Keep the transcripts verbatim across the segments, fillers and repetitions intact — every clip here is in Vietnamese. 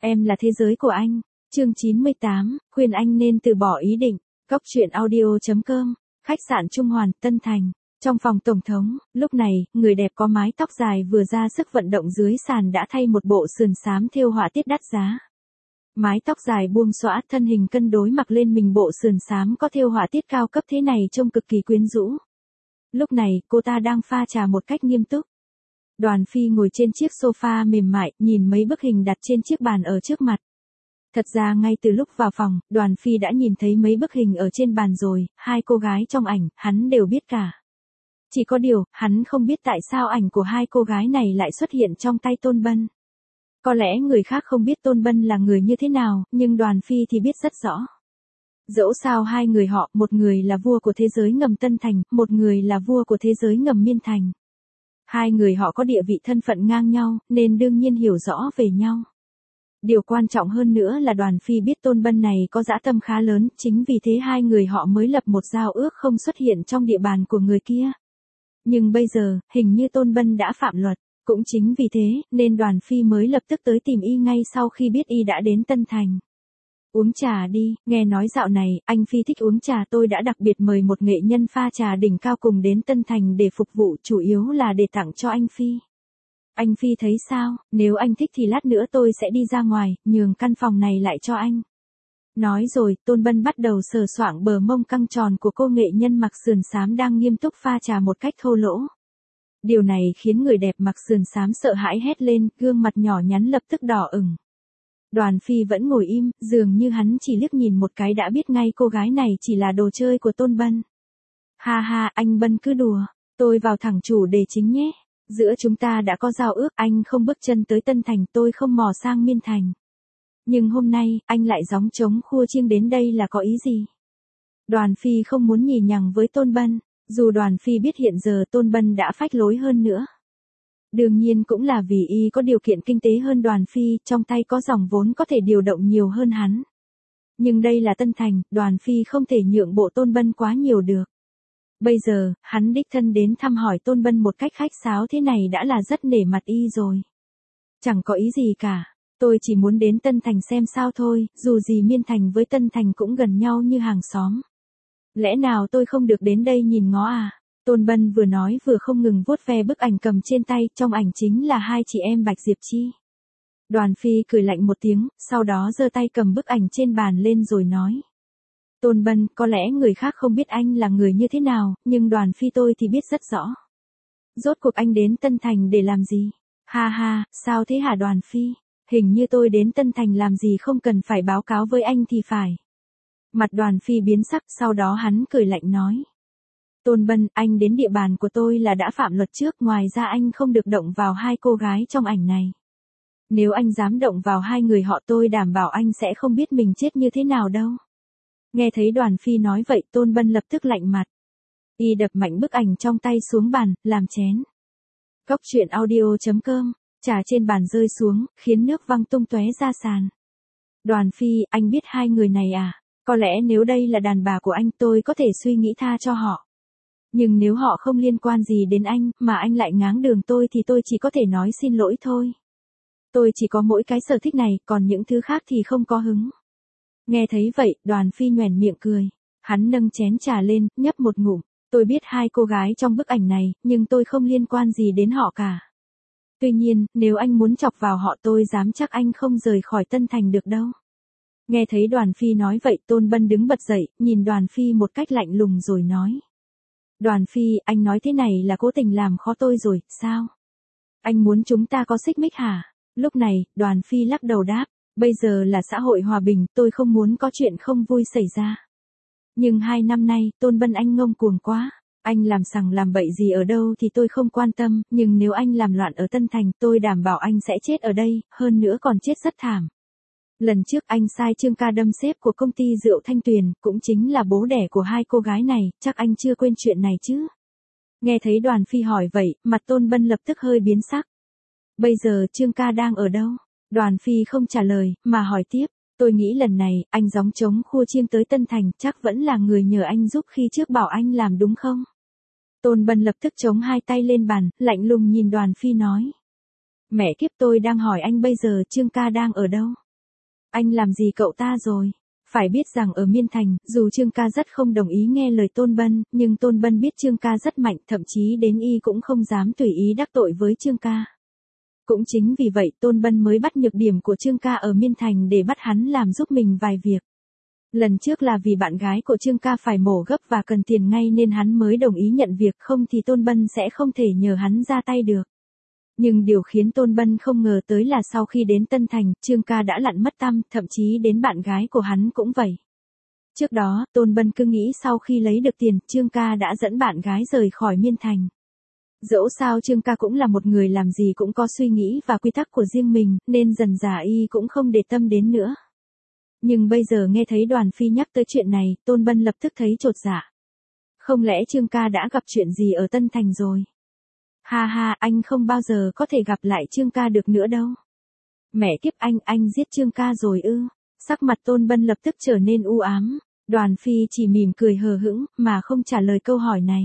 Em là thế giới của anh. Chương chín mươi tám, khuyên anh nên từ bỏ ý định. Góc truyện audio chấm com, khách sạn Trung Hoàn, Tân Thành. Trong phòng tổng thống, lúc này, người đẹp có mái tóc dài vừa ra sức vận động dưới sàn đã thay một bộ sườn xám thêu họa tiết đắt giá. Mái tóc dài buông xõa, thân hình cân đối mặc lên mình bộ sườn xám có thêu họa tiết cao cấp thế này trông cực kỳ quyến rũ. Lúc này, cô ta đang pha trà một cách nghiêm túc. Đoàn Phi ngồi trên chiếc sofa mềm mại, nhìn mấy bức hình đặt trên chiếc bàn ở trước mặt. Thật ra ngay từ lúc vào phòng, Đoàn Phi đã nhìn thấy mấy bức hình ở trên bàn rồi, hai cô gái trong ảnh, hắn đều biết cả. Chỉ có điều, hắn không biết tại sao ảnh của hai cô gái này lại xuất hiện trong tay Tôn Bân. Có lẽ người khác không biết Tôn Bân là người như thế nào, nhưng Đoàn Phi thì biết rất rõ. Dẫu sao hai người họ, một người là vua của thế giới ngầm Tân Thành, một người là vua của thế giới ngầm Miên Thành. Hai người họ có địa vị thân phận ngang nhau, nên đương nhiên hiểu rõ về nhau. Điều quan trọng hơn nữa là Đoàn Phi biết Tôn Bân này có dã tâm khá lớn, chính vì thế hai người họ mới lập một giao ước không xuất hiện trong địa bàn của người kia. Nhưng bây giờ, hình như Tôn Bân đã phạm luật, cũng chính vì thế, nên Đoàn Phi mới lập tức tới tìm y ngay sau khi biết y đã đến Tân Thành. Uống trà đi, nghe nói dạo này, anh Phi thích uống trà, tôi đã đặc biệt mời một nghệ nhân pha trà đỉnh cao cùng đến Tân Thành để phục vụ, chủ yếu là để tặng cho anh Phi. Anh Phi thấy sao, nếu anh thích thì lát nữa tôi sẽ đi ra ngoài, nhường căn phòng này lại cho anh. Nói rồi, Tôn Bân bắt đầu sờ soạng bờ mông căng tròn của cô nghệ nhân mặc sườn xám đang nghiêm túc pha trà một cách thô lỗ. Điều này khiến người đẹp mặc sườn xám sợ hãi hét lên, gương mặt nhỏ nhắn lập tức đỏ ửng. Đoàn Phi vẫn ngồi im, dường như hắn chỉ liếc nhìn một cái đã biết ngay cô gái này chỉ là đồ chơi của Tôn Bân. Ha ha, anh Bân cứ đùa, tôi vào thẳng chủ đề chính nhé. Giữa chúng ta đã có giao ước, anh không bước chân tới Tân Thành, tôi không mò sang Miên Thành. Nhưng hôm nay, anh lại gióng trống khua chiêng đến đây là có ý gì? Đoàn Phi không muốn nhì nhằng với Tôn Bân, dù Đoàn Phi biết hiện giờ Tôn Bân đã phách lối hơn nữa. Đương nhiên cũng là vì y có điều kiện kinh tế hơn Đoàn Phi, trong tay có dòng vốn có thể điều động nhiều hơn hắn. Nhưng đây là Tân Thành, Đoàn Phi không thể nhượng bộ Tôn Bân quá nhiều được. Bây giờ, hắn đích thân đến thăm hỏi Tôn Bân một cách khách sáo thế này đã là rất nể mặt y rồi. Chẳng có ý gì cả, tôi chỉ muốn đến Tân Thành xem sao thôi, dù gì Miên Thành với Tân Thành cũng gần nhau như hàng xóm. Lẽ nào tôi không được đến đây nhìn ngó à? Tôn Bân vừa nói vừa không ngừng vuốt ve bức ảnh cầm trên tay, trong ảnh chính là hai chị em Bạch Diệp Chi. Đoàn Phi cười lạnh một tiếng, sau đó giơ tay cầm bức ảnh trên bàn lên rồi nói. Tôn Bân, có lẽ người khác không biết anh là người như thế nào, nhưng Đoàn Phi tôi thì biết rất rõ. Rốt cuộc anh đến Tân Thành để làm gì? Ha ha, sao thế hả Đoàn Phi? Hình như tôi đến Tân Thành làm gì không cần phải báo cáo với anh thì phải. Mặt Đoàn Phi biến sắc, sau đó hắn cười lạnh nói. Tôn Bân, anh đến địa bàn của tôi là đã phạm luật trước, ngoài ra anh không được động vào hai cô gái trong ảnh này. Nếu anh dám động vào hai người họ tôi đảm bảo anh sẽ không biết mình chết như thế nào đâu. Nghe thấy Đoàn Phi nói vậy, Tôn Bân lập tức lạnh mặt. Y đập mạnh bức ảnh trong tay xuống bàn, làm chén. Góc truyện audio chấm com, trà trên bàn rơi xuống, khiến nước văng tung tóe ra sàn. Đoàn Phi, anh biết hai người này à? Có lẽ nếu đây là đàn bà của anh tôi có thể suy nghĩ tha cho họ. Nhưng nếu họ không liên quan gì đến anh, mà anh lại ngáng đường tôi thì tôi chỉ có thể nói xin lỗi thôi. Tôi chỉ có mỗi cái sở thích này, còn những thứ khác thì không có hứng. Nghe thấy vậy, Đoàn Phi nhoẻn miệng cười. Hắn nâng chén trà lên, nhấp một ngụm. Tôi biết hai cô gái trong bức ảnh này, nhưng tôi không liên quan gì đến họ cả. Tuy nhiên, nếu anh muốn chọc vào họ tôi dám chắc anh không rời khỏi Tân Thành được đâu. Nghe thấy Đoàn Phi nói vậy, Tôn Bân đứng bật dậy, nhìn Đoàn Phi một cách lạnh lùng rồi nói. Đoàn Phi, anh nói thế này là cố tình làm khó tôi rồi, sao? Anh muốn chúng ta có xích mích hả? Lúc này, Đoàn Phi lắc đầu đáp. Bây giờ là xã hội hòa bình, tôi không muốn có chuyện không vui xảy ra. Nhưng hai năm nay, Tôn Bân anh ngông cuồng quá. Anh làm sằng làm bậy gì ở đâu thì tôi không quan tâm, nhưng nếu anh làm loạn ở Tân Thành, tôi đảm bảo anh sẽ chết ở đây, hơn nữa còn chết rất thảm. Lần trước anh sai Trương Ca đâm sếp của công ty rượu Thanh Tuyền, cũng chính là bố đẻ của hai cô gái này, chắc anh chưa quên chuyện này chứ. Nghe thấy Đoàn Phi hỏi vậy, mặt Tôn Bân lập tức hơi biến sắc. Bây giờ Trương Ca đang ở đâu? Đoàn Phi không trả lời, mà hỏi tiếp. Tôi nghĩ lần này, anh gióng trống khua chiêng tới Tân Thành, chắc vẫn là người nhờ anh giúp khi trước bảo anh làm đúng không? Tôn Bân lập tức chống hai tay lên bàn, lạnh lùng nhìn Đoàn Phi nói. Mẹ kiếp, tôi đang hỏi anh bây giờ Trương Ca đang ở đâu? Anh làm gì cậu ta rồi? Phải biết rằng ở Miên Thành, dù Trương ca rất không đồng ý nghe lời Tôn Bân, nhưng Tôn Bân biết Trương ca rất mạnh, thậm chí đến y cũng không dám tùy ý đắc tội với Trương ca. Cũng chính vì vậy Tôn Bân mới bắt nhược điểm của Trương ca ở Miên Thành để bắt hắn làm giúp mình vài việc. Lần trước là vì bạn gái của Trương ca phải mổ gấp và cần tiền ngay nên hắn mới đồng ý nhận việc, không thì Tôn Bân sẽ không thể nhờ hắn ra tay được. Nhưng điều khiến Tôn Bân không ngờ tới là sau khi đến Tân Thành, Trương ca đã lặn mất tăm, thậm chí đến bạn gái của hắn cũng vậy. Trước đó, Tôn Bân cứ nghĩ sau khi lấy được tiền, Trương ca đã dẫn bạn gái rời khỏi Miên Thành. Dẫu sao Trương ca cũng là một người làm gì cũng có suy nghĩ và quy tắc của riêng mình, nên dần dà y cũng không để tâm đến nữa. Nhưng bây giờ nghe thấy Đoàn Phi nhắc tới chuyện này, Tôn Bân lập tức thấy chột dạ. Không lẽ Trương ca đã gặp chuyện gì ở Tân Thành rồi? Ha ha, anh không bao giờ có thể gặp lại Trương ca được nữa đâu. Mẹ kiếp anh, anh giết Trương ca rồi ư? Sắc mặt Tôn Bân lập tức trở nên u ám. Đoàn Phi chỉ mỉm cười hờ hững, mà không trả lời câu hỏi này.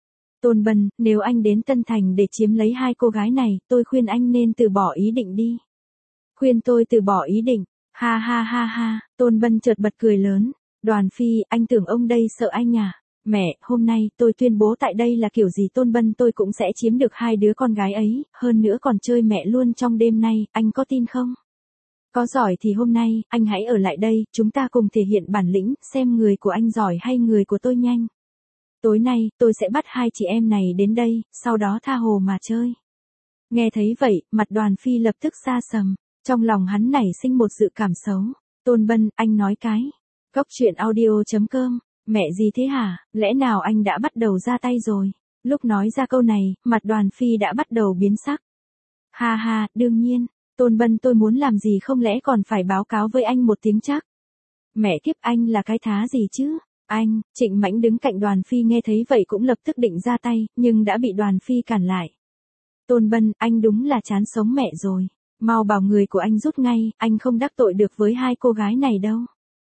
Tôn Bân, nếu anh đến Tân Thành để chiếm lấy hai cô gái này, tôi khuyên anh nên từ bỏ ý định đi. Khuyên tôi từ bỏ ý định? Ha ha ha ha, Tôn Bân chợt bật cười lớn. Đoàn Phi, anh tưởng ông đây sợ anh à? Mẹ, hôm nay tôi tuyên bố tại đây là kiểu gì Tôn Bân tôi cũng sẽ chiếm được hai đứa con gái ấy, hơn nữa còn chơi mẹ luôn trong đêm nay, anh có tin không? Có giỏi thì hôm nay, anh hãy ở lại đây, chúng ta cùng thể hiện bản lĩnh, xem người của anh giỏi hay người của tôi nhanh. Tối nay, tôi sẽ bắt hai chị em này đến đây, sau đó tha hồ mà chơi. Nghe thấy vậy, mặt Đoàn Phi lập tức xa sầm, trong lòng hắn nảy sinh một dự cảm xấu. Tôn Bân, anh nói cái. Cốc truyện audio chấm com. Mẹ gì thế hả, lẽ nào anh đã bắt đầu ra tay rồi? Lúc nói ra câu này, mặt Đoàn Phi đã bắt đầu biến sắc. Ha ha, đương nhiên, Tôn Bân tôi muốn làm gì không lẽ còn phải báo cáo với anh một tiếng chắc. Mẹ kiếp anh là cái thá gì chứ? Anh, Trịnh Mãnh đứng cạnh Đoàn Phi nghe thấy vậy cũng lập tức định ra tay, nhưng đã bị Đoàn Phi cản lại. Tôn Bân, anh đúng là chán sống mẹ rồi. Mau bảo người của anh rút ngay, anh không đắc tội được với hai cô gái này đâu.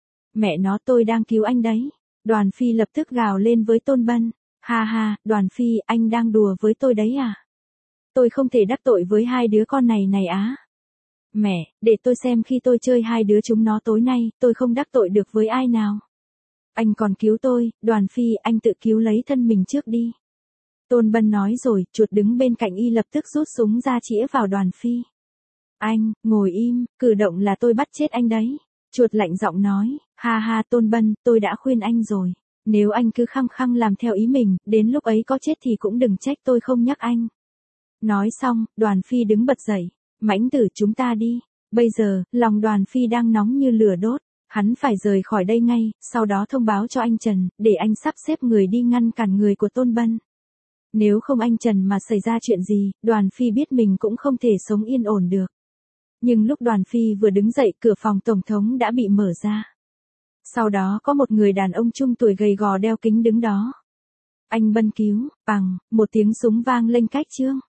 Mẹ nó tôi đang cứu anh đấy. Đoàn Phi lập tức gào lên với Tôn Bân. Ha ha, Đoàn Phi, anh đang đùa với tôi đấy à? Tôi không thể đắc tội với hai đứa con này này á. Mẹ, để tôi xem khi tôi chơi hai đứa chúng nó tối nay, tôi không đắc tội được với ai nào. Anh còn cứu tôi, Đoàn Phi, anh tự cứu lấy thân mình trước đi. Tôn Bân nói rồi, chuột đứng bên cạnh y lập tức rút súng ra chĩa vào Đoàn Phi. Anh, ngồi im, cử động là tôi bắt chết anh đấy. Chuột lạnh giọng nói, ha ha Tôn Bân, tôi đã khuyên anh rồi. Nếu anh cứ khăng khăng làm theo ý mình, đến lúc ấy có chết thì cũng đừng trách tôi không nhắc anh. Nói xong, Đoàn Phi đứng bật dậy. Mãnh tử chúng ta đi. Bây giờ, lòng Đoàn Phi đang nóng như lửa đốt. Hắn phải rời khỏi đây ngay, sau đó thông báo cho anh Trần, để anh sắp xếp người đi ngăn cản người của Tôn Bân. Nếu không anh Trần mà xảy ra chuyện gì, Đoàn Phi biết mình cũng không thể sống yên ổn được. Nhưng lúc Đoàn Phi vừa đứng dậy, cửa phòng tổng thống đã bị mở ra. Sau đó có một người đàn ông trung tuổi gầy gò đeo kính đứng đó. Anh Bân cứu, bằng, một tiếng súng vang lênh cách trương.